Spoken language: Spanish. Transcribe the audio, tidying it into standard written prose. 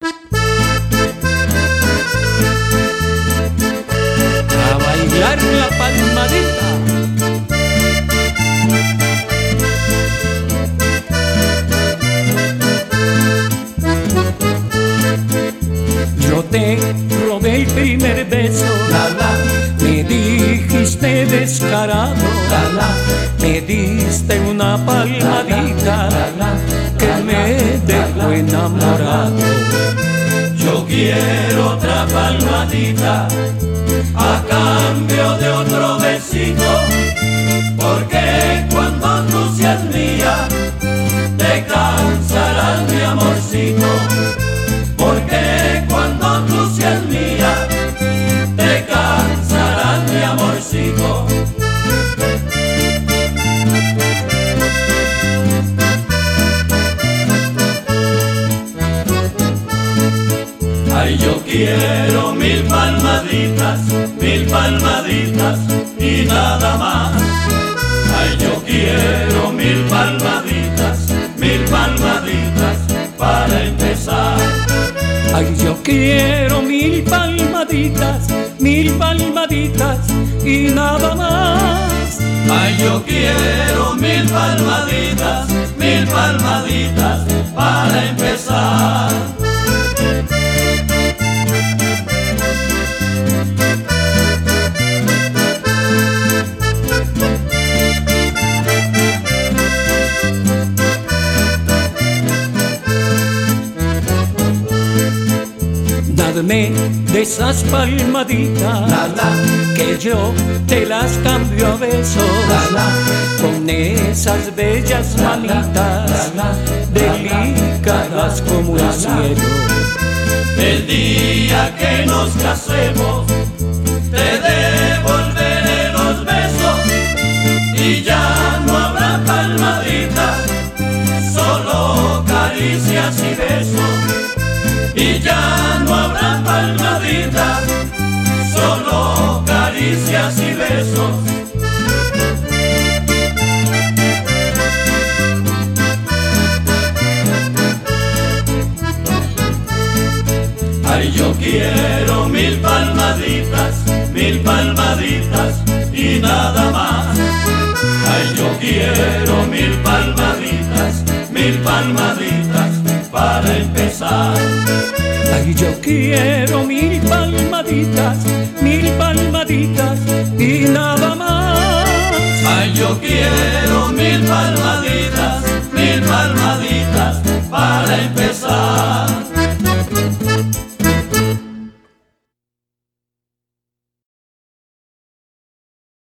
A bailar la palmadita. Yo te robé el primer beso, La la, me dijiste descarado, la la, me diste una palmadita la, que me dejó enamorado. yo quiero otra palmadita a cambio de otro besito, porque cuando tú seas mía te cansarás mi amorcito, porque cuando tú seas mía te cansarás mi amorcito. Ay, yo quiero 1000 palmaditas y nada más. Ay, yo quiero 1000 palmaditas para empezar. Ay, yo quiero 1000 palmaditas y nada más. Ay, yo quiero 1000 palmaditas para empezar. Dadme de esas palmaditas, La la, que yo te las cambio a besos, la, con esas bellas manitas delicadas como el cielo. el día que nos casemos te devolveré los besos y ya no habrá palmaditas, solo caricias y besos. Y ya no habrá palmaditas, solo caricias y besos. Ay, yo quiero 1000 palmaditas y nada más. Ay, yo quiero 1000 palmaditas para empezar. Ay, yo quiero 1000 palmaditas y nada más. Ay, yo quiero 1000 palmaditas para empezar.